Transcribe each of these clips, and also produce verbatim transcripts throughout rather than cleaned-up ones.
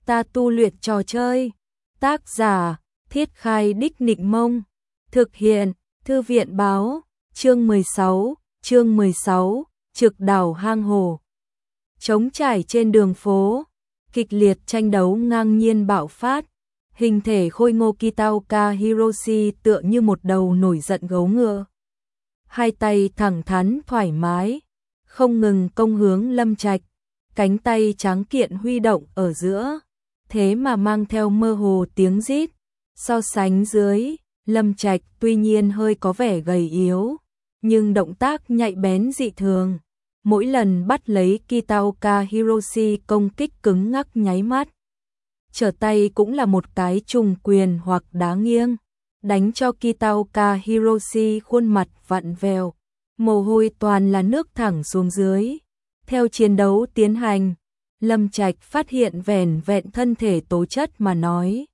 Ta tu luyện trò chơi. Tác giả: Thiết Khai Đích Nịnh Mông. Thực hiện: Thư viện báo. Chương mười sáu, chương mười sáu, Trực đảo hang hổ. Trống trải trên đường phố, kịch liệt tranh đấu ngang nhiên bạo phát. Hình thể khôi ngô Kitaoka Hiroshi tựa như một đầu nổi giận gấu ngựa. Hai tay thẳng thắn thoải mái, không ngừng công hướng Lâm Trạch, cánh tay trắng kiện huy động ở giữa, thế mà mang theo mơ hồ tiếng rít. So sánh dưới, Lâm Trạch tuy nhiên hơi có vẻ gầy yếu, nhưng động tác nhạy bén dị thường. Mỗi lần bắt lấy Kitaoka Hiroshi công kích cứng ngắc nháy mắt. Trở tay cũng là một cái trùng quyền hoặc đá nghiêng, đánh cho Kitaoka Hiroshi khuôn mặt vặn vẹo, mồ hôi toàn là nước thẳng xuống dưới. Theo chiến đấu tiến hành, Lâm Trạch phát hiện vẻn vẹn thân thể tố chất mà nói,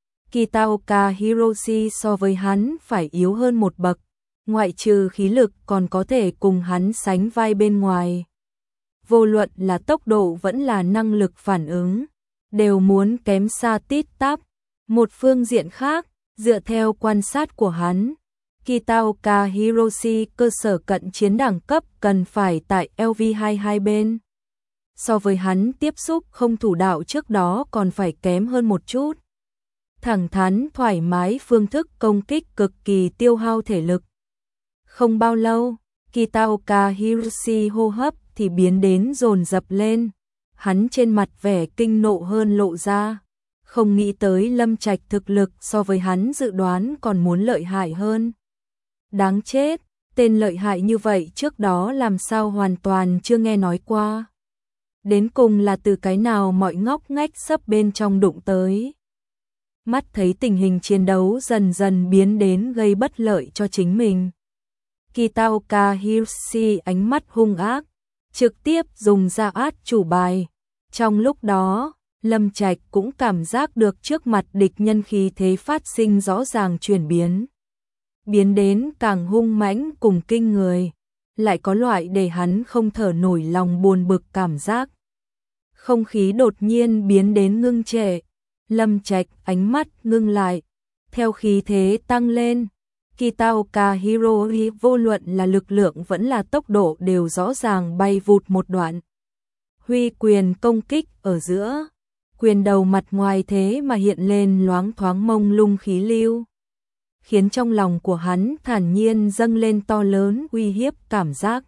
Kitaoka Hiroshi so với hắn phải yếu hơn một bậc, ngoại trừ khí lực còn có thể cùng hắn sánh vai bên ngoài. Vô luận là tốc độ vẫn là năng lực phản ứng, đều muốn kém xa tít tắp. Một phương diện khác, dựa theo quan sát của hắn, Kitaoka Hiroshi cơ sở cận chiến đẳng cấp cần phải tại L V hai hai bên. So với hắn tiếp xúc không thủ đạo trước đó còn phải kém hơn một chút. Thẳng thắn thoải mái phương thức công kích cực kỳ tiêu hao thể lực. Không bao lâu, Kitaoka Hiroshi hô hấp thì biến đến dồn dập lên. Hắn trên mặt vẻ kinh nộ hơn lộ ra. Không nghĩ tới Lâm Trạch thực lực so với hắn dự đoán còn muốn lợi hại hơn. Đáng chết, tên lợi hại như vậy trước đó làm sao hoàn toàn chưa nghe nói qua. Đến cùng là từ cái nào mọi ngóc ngách sấp bên trong đụng tới. Mắt thấy tình hình chiến đấu dần dần biến đến gây bất lợi cho chính mình, Kitaoka Hiroshi ánh mắt hung ác, trực tiếp dùng ra át chủ bài. Trong lúc đó, Lâm Trạch cũng cảm giác được trước mặt địch nhân khí thế phát sinh rõ ràng chuyển biến. Biến đến càng hung mãnh cùng kinh người, lại có loại để hắn không thở nổi lòng buồn bực cảm giác. Không khí đột nhiên biến đến ngưng trệ, Lâm Trạch ánh mắt ngưng lại, theo khí thế tăng lên. Kitaoka Hiroshi vô luận là lực lượng vẫn là tốc độ đều rõ ràng bay vụt một đoạn. Huy quyền công kích ở giữa, quyền đầu mặt ngoài thế mà hiện lên loáng thoáng mông lung khí lưu, khiến trong lòng của hắn thản nhiên dâng lên to lớn uy hiếp cảm giác.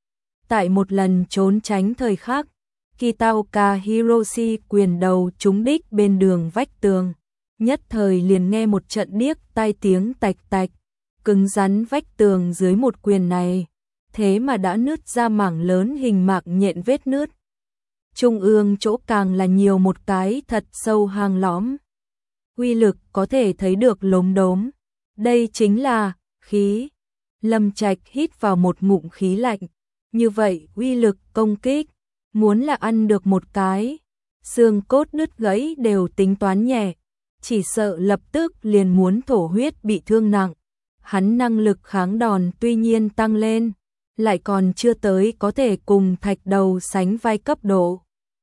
Tại một lần trốn tránh thời khắc, Kitaoka Hiroshi quyền đầu trúng đích bên đường vách tường, nhất thời liền nghe một trận điếc tai tiếng tạch tạch. Cứng rắn vách tường dưới một quyền này, thế mà đã nứt ra mảng lớn hình mạc nhện vết nứt. Trung ương chỗ càng là nhiều một cái thật sâu hang lõm. Uy lực có thể thấy được lốm đốm. Đây chính là khí. Lâm Trạch hít vào một ngụm khí lạnh. Như vậy uy lực công kích, muốn là ăn được một cái xương cốt nứt gãy đều tính toán nhẹ, chỉ sợ lập tức liền muốn thổ huyết bị thương nặng. Hắn năng lực kháng đòn tuy nhiên tăng lên, lại còn chưa tới có thể cùng thạch đầu sánh vai cấp độ.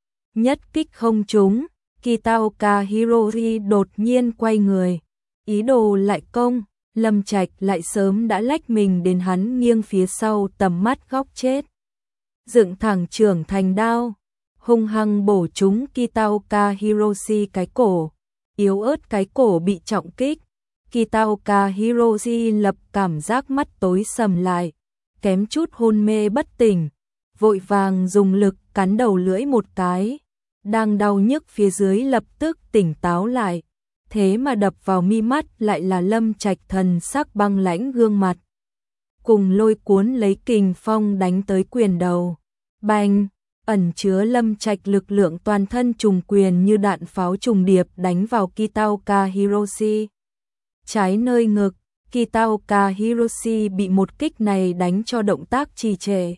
Nhất kích không trúng, Kitaoka Hiroshi đột nhiên quay người, ý đồ lại công, Lâm Trạch lại sớm đã lách mình đến hắn nghiêng phía sau tầm mắt góc chết. Dựng thẳng trưởng thành đao, hung hăng bổ trúng Kitaoka Hiroshi cái cổ, yếu ớt cái cổ bị trọng kích. Kitaoka Hiroshi lập cảm giác mắt tối sầm lại, kém chút hôn mê bất tỉnh, vội vàng dùng lực cắn đầu lưỡi một cái, đang đau nhức phía dưới lập tức tỉnh táo lại, thế mà đập vào mi mắt lại là Lâm Trạch thần sắc băng lãnh gương mặt, cùng lôi cuốn lấy kình phong đánh tới quyền đầu. Bành, ẩn chứa Lâm Trạch lực lượng toàn thân trùng quyền như đạn pháo trùng điệp đánh vào Kitaoka Hiroshi. Trái nơi ngực, Kitaoka Hiroshi bị một kích này đánh cho động tác trì trệ.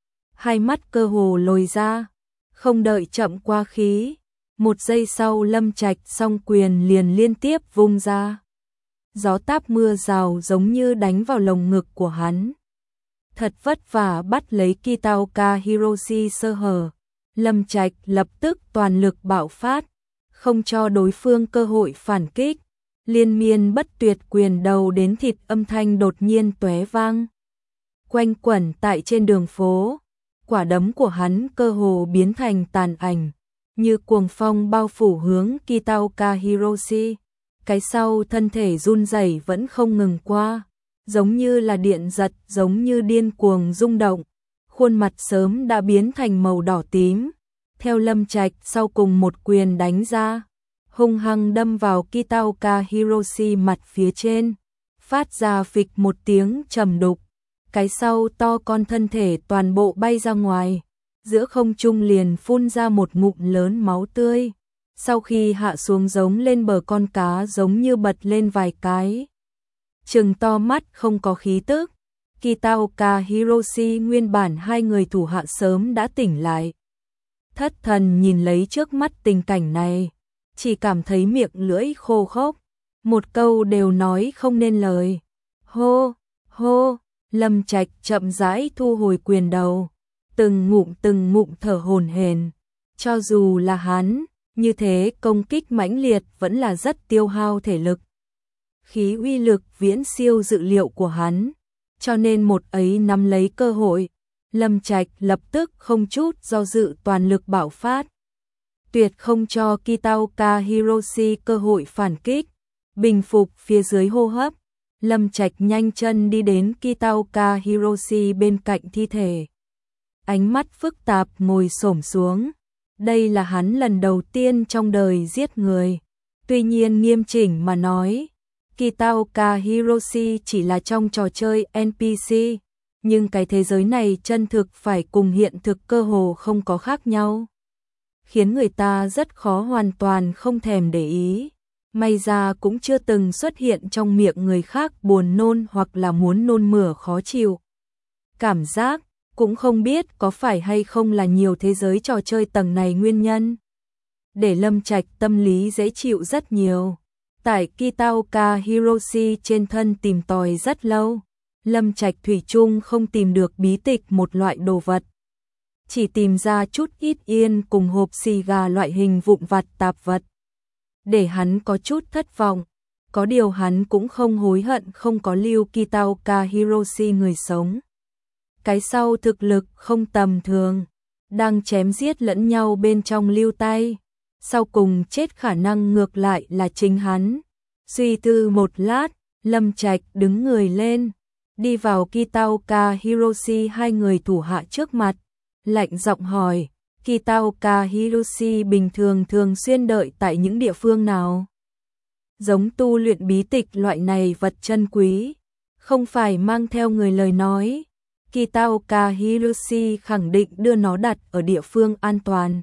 Hai mắt cơ hồ lồi ra, không đợi chậm qua khí. Một giây sau Lâm Trạch song quyền liền liên tiếp vung ra. Gió táp mưa rào giống như đánh vào lồng ngực của hắn. Thật vất vả bắt lấy Kitaoka Hiroshi sơ hở. Lâm Trạch lập tức toàn lực bạo phát. không cho đối phương cơ hội phản kích. Liên miên bất tuyệt quyền đầu đến thịt âm thanh đột nhiên tóe vang. Quanh quẩn tại trên đường phố, quả đấm của hắn cơ hồ biến thành tàn ảnh, như cuồng phong bao phủ hướng Kitaoka Hiroshi. Cái sau thân thể run rẩy vẫn không ngừng qua, giống như là điện giật, giống như điên cuồng rung động. Khuôn mặt sớm đã biến thành màu đỏ tím. Theo Lâm Trạch sau cùng một quyền đánh ra, hung hăng đâm vào Kitaoka Hiroshi mặt phía trên, phát ra phịch một tiếng trầm đục. Cái sau to con thân thể toàn bộ bay ra ngoài, giữa không trung liền phun ra một ngụm lớn máu tươi. Sau khi hạ xuống giống lên bờ con cá giống như bật lên vài cái. Trừng to mắt không có khí tức. Kitaoka Hiroshi nguyên bản hai người thủ hạ sớm đã tỉnh lại. Thất thần nhìn lấy trước mắt tình cảnh này, chỉ cảm thấy miệng lưỡi khô khốc, một câu đều nói không nên lời. Hô, hô, Lâm Trạch chậm rãi thu hồi quyền đầu, từng ngụm từng ngụm thở hổn hển. Cho dù là hắn, như thế công kích mãnh liệt vẫn là rất tiêu hao thể lực. Khí uy lực viễn siêu dự liệu của hắn, cho nên một ấy nắm lấy cơ hội, Lâm Trạch lập tức không chút do dự toàn lực bạo phát. Tuyệt không cho Kitaoka Hiroshi cơ hội phản kích. Bình phục phía dưới hô hấp, Lâm Trạch nhanh chân đi đến Kitaoka Hiroshi bên cạnh thi thể. Ánh mắt phức tạp ngồi xổm xuống. Đây là hắn lần đầu tiên trong đời giết người. Tuy nhiên nghiêm chỉnh mà nói, Kitaoka Hiroshi chỉ là trong trò chơi en pê xê, nhưng cái thế giới này chân thực phải cùng hiện thực cơ hồ không có khác nhau, khiến người ta rất khó hoàn toàn không thèm để ý. May ra cũng chưa từng xuất hiện trong miệng người khác buồn nôn hoặc là muốn nôn mửa khó chịu. Cảm giác, cũng không biết có phải hay không là nhiều thế giới trò chơi tầng này nguyên nhân. Để Lâm Trạch tâm lý dễ chịu rất nhiều. Tại Kitaoka Hiroshi trên thân tìm tòi rất lâu, Lâm Trạch thủy chung không tìm được bí tịch một loại đồ vật. Chỉ tìm ra chút ít yên cùng hộp xì gà loại hình vụn vặt tạp vật. Để hắn có chút thất vọng, có điều hắn cũng không hối hận không có lưu Kitaoka Hiroshi người sống. Cái sau thực lực không tầm thường, đang chém giết lẫn nhau bên trong lưu tay, sau cùng chết khả năng ngược lại là chính hắn. Suy tư một lát, Lâm Trạch đứng người lên, đi vào Kitaoka Hiroshi hai người thủ hạ trước mặt, lạnh giọng hỏi, Kitaoka Hiroshi bình thường thường xuyên đợi tại những địa phương nào? Giống tu luyện bí tịch loại này vật chân quý, không phải mang theo người lời nói. Kitaoka Hiroshi khẳng định đưa nó đặt ở địa phương an toàn,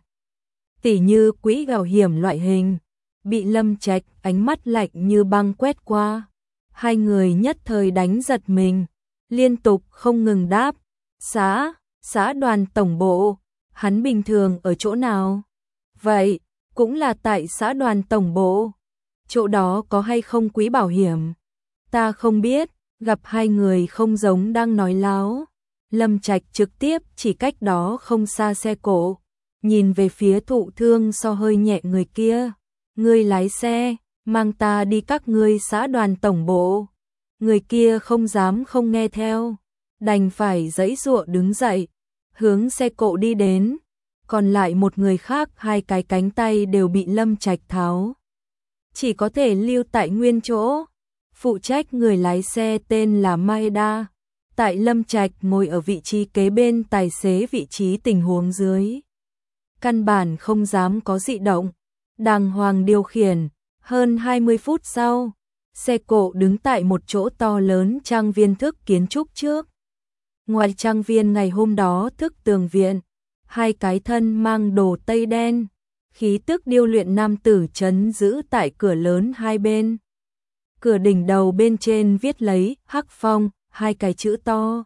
tỉ như quỹ bảo hiểm loại hình. Bị Lâm Trạch ánh mắt lạnh như băng quét qua, hai người nhất thời đánh giật mình, liên tục không ngừng đáp, xã, xã đoàn tổng bộ. Hắn bình thường ở chỗ nào? Vậy, cũng là tại xã đoàn tổng bộ. Chỗ đó có hay không quỹ bảo hiểm? Ta không biết. Gặp hai người không giống đang nói láo, Lâm Trạch trực tiếp chỉ cách đó không xa xe cộ, nhìn về phía thụ thương so hơi nhẹ người kia. Ngươi lái xe, mang ta đi các ngươi xã đoàn tổng bộ. Người kia không dám không nghe theo, đành phải giãy giụa đứng dậy, hướng xe cộ đi đến. Còn lại một người khác hai cái cánh tay đều bị Lâm Trạch tháo, chỉ có thể lưu tại nguyên chỗ. Phụ trách người lái xe tên là Maeda, tại Lâm Trạch ngồi ở vị trí kế bên tài xế vị trí tình huống dưới, căn bản không dám có dị động, đàng hoàng điều khiển. Hơn hai mươi phút sau, xe cộ đứng tại một chỗ to lớn trang viên thức kiến trúc trước. Ngoài trang viên ngày hôm đó thức tường viện, hai cái thân mang đồ tây đen, khí tức điêu luyện nam tử trấn giữ tại cửa lớn hai bên. Cửa đỉnh đầu bên trên viết lấy Hắc Phong, hai cái chữ to.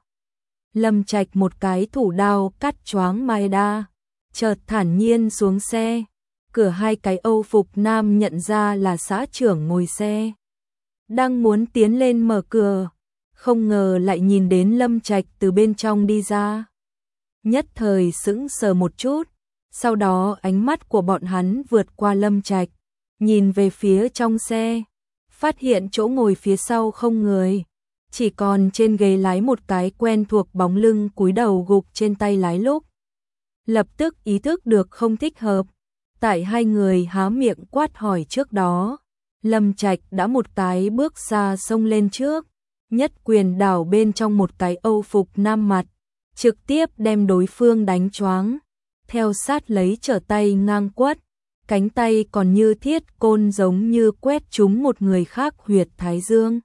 Lâm Trạch một cái thủ đao cắt choáng Maeda, chợt thản nhiên xuống xe. Cửa hai cái Âu phục nam nhận ra là xã trưởng ngồi xe, đang muốn tiến lên mở cửa, không ngờ lại nhìn đến Lâm Trạch từ bên trong đi ra. Nhất thời sững sờ một chút, sau đó ánh mắt của bọn hắn vượt qua Lâm Trạch, nhìn về phía trong xe, phát hiện chỗ ngồi phía sau không người, chỉ còn trên ghế lái một cái quen thuộc bóng lưng cúi đầu gục trên tay lái lúc. Lập tức ý thức được không thích hợp, tại hai người há miệng quát hỏi trước đó, Lâm Trạch đã một cái bước xa xông lên trước, nhất quyền đảo bên trong một cái Âu phục nam mặt, trực tiếp đem đối phương đánh choáng, theo sát lấy trở tay ngang quất, cánh tay còn như thiết côn giống như quét trúng một người khác huyệt thái dương.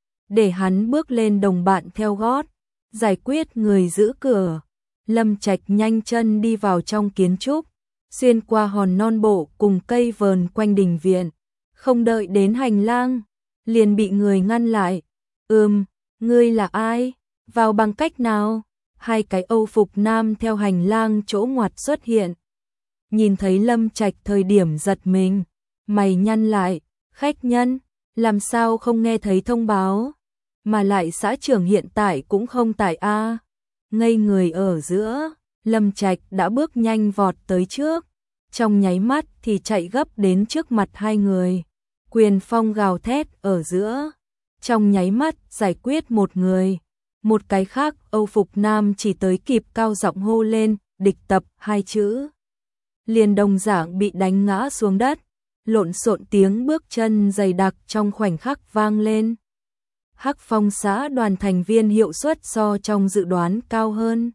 Để hắn bước lên đồng bạn theo gót, giải quyết người giữ cửa, Lâm Trạch nhanh chân đi vào trong kiến trúc, xuyên qua hòn non bộ cùng cây vờn quanh đình viện, không đợi đến hành lang, liền bị người ngăn lại. Ừm, ngươi là ai? Vào bằng cách nào? Hai cái Âu phục nam theo hành lang chỗ ngoặt xuất hiện. Nhìn thấy Lâm Trạch thời điểm giật mình, mày nhăn lại, khách nhân, làm sao không nghe thấy thông báo, mà lại xã trưởng hiện tại cũng không tại a. Ngây người ở giữa, Lâm Trạch đã bước nhanh vọt tới trước, trong nháy mắt thì chạy gấp đến trước mặt hai người, quyền phong gào thét ở giữa, trong nháy mắt giải quyết một người, một cái khác Âu phục nam chỉ tới kịp cao giọng hô lên, địch tập hai chữ. Liền đồng dạng bị đánh ngã xuống đất, lộn xộn tiếng bước chân dày đặc trong khoảnh khắc vang lên. Hắc Phong xã đoàn thành viên hiệu suất so trong dự đoán cao hơn.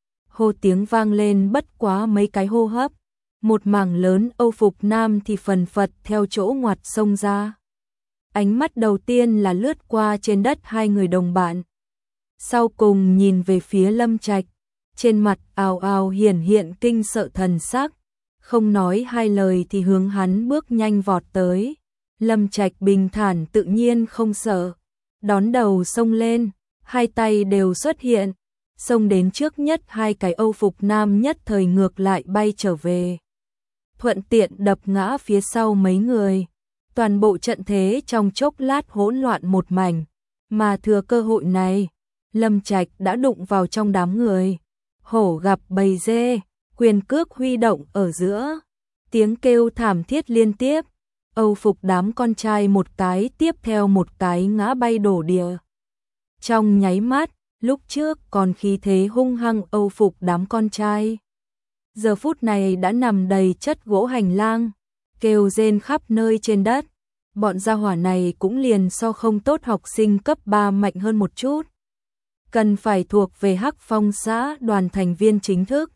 Hô tiếng vang lên bất quá mấy cái hô hấp, một mảng lớn Âu phục nam thì phần phật theo chỗ ngoặt xông ra. Ánh mắt đầu tiên là lướt qua trên đất hai người đồng bạn, sau cùng nhìn về phía Lâm Trạch, trên mặt ào ào hiển hiện kinh sợ thần sắc, không nói hai lời thì hướng hắn bước nhanh vọt tới. Lâm Trạch bình thản tự nhiên không sợ, đón đầu xông lên, hai tay đều xuất hiện, xông đến trước nhất hai cái Âu phục nam nhất thời ngược lại bay trở về, thuận tiện đập ngã phía sau mấy người. Toàn bộ trận thế trong chốc lát hỗn loạn một mảnh, mà thừa cơ hội này, Lâm Trạch đã đụng vào trong đám người. Hổ gặp bầy dê, quyền cước huy động ở giữa, tiếng kêu thảm thiết liên tiếp, Âu phục đám con trai một cái tiếp theo một cái ngã bay đổ địa. Trong nháy mắt, lúc trước còn khí thế hung hăng Âu phục đám con trai, giờ phút này đã nằm đầy chất gỗ hành lang, kêu rên khắp nơi trên đất. Bọn gia hỏa này cũng liền so không tốt học sinh cấp ba mạnh hơn một chút, cần phải thuộc về Hắc Phong xã đoàn thành viên chính thức.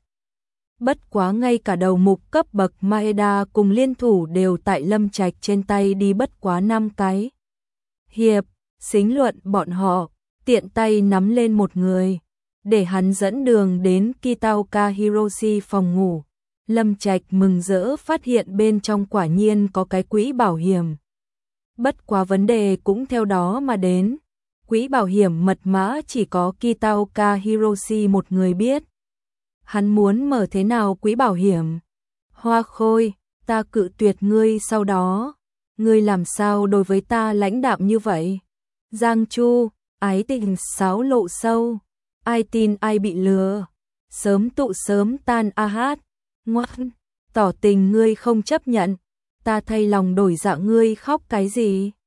Bất quá ngay cả đầu mục cấp bậc Maeda cùng liên thủ đều tại Lâm Trạch trên tay đi bất quá năm cái. Hiệp, xính luận bọn họ, tiện tay nắm lên một người, để hắn dẫn đường đến Kitaoka Hiroshi phòng ngủ. Lâm Trạch mừng rỡ phát hiện bên trong quả nhiên có cái quỹ bảo hiểm. Bất quá vấn đề cũng theo đó mà đến. Quỹ bảo hiểm mật mã chỉ có Kitaoka Hiroshi một người biết. Hắn muốn mở thế nào quỹ bảo hiểm? Hoa Khôi, ta cự tuyệt ngươi sau đó. Ngươi làm sao đối với ta lãnh đạm như vậy? Giang Chu, ái tình sáo lộ sâu. Ai tin ai bị lừa. Sớm tụ sớm tan a hát. Ngoan, tỏ tình ngươi không chấp nhận. Ta thay lòng đổi dạ ngươi khóc cái gì?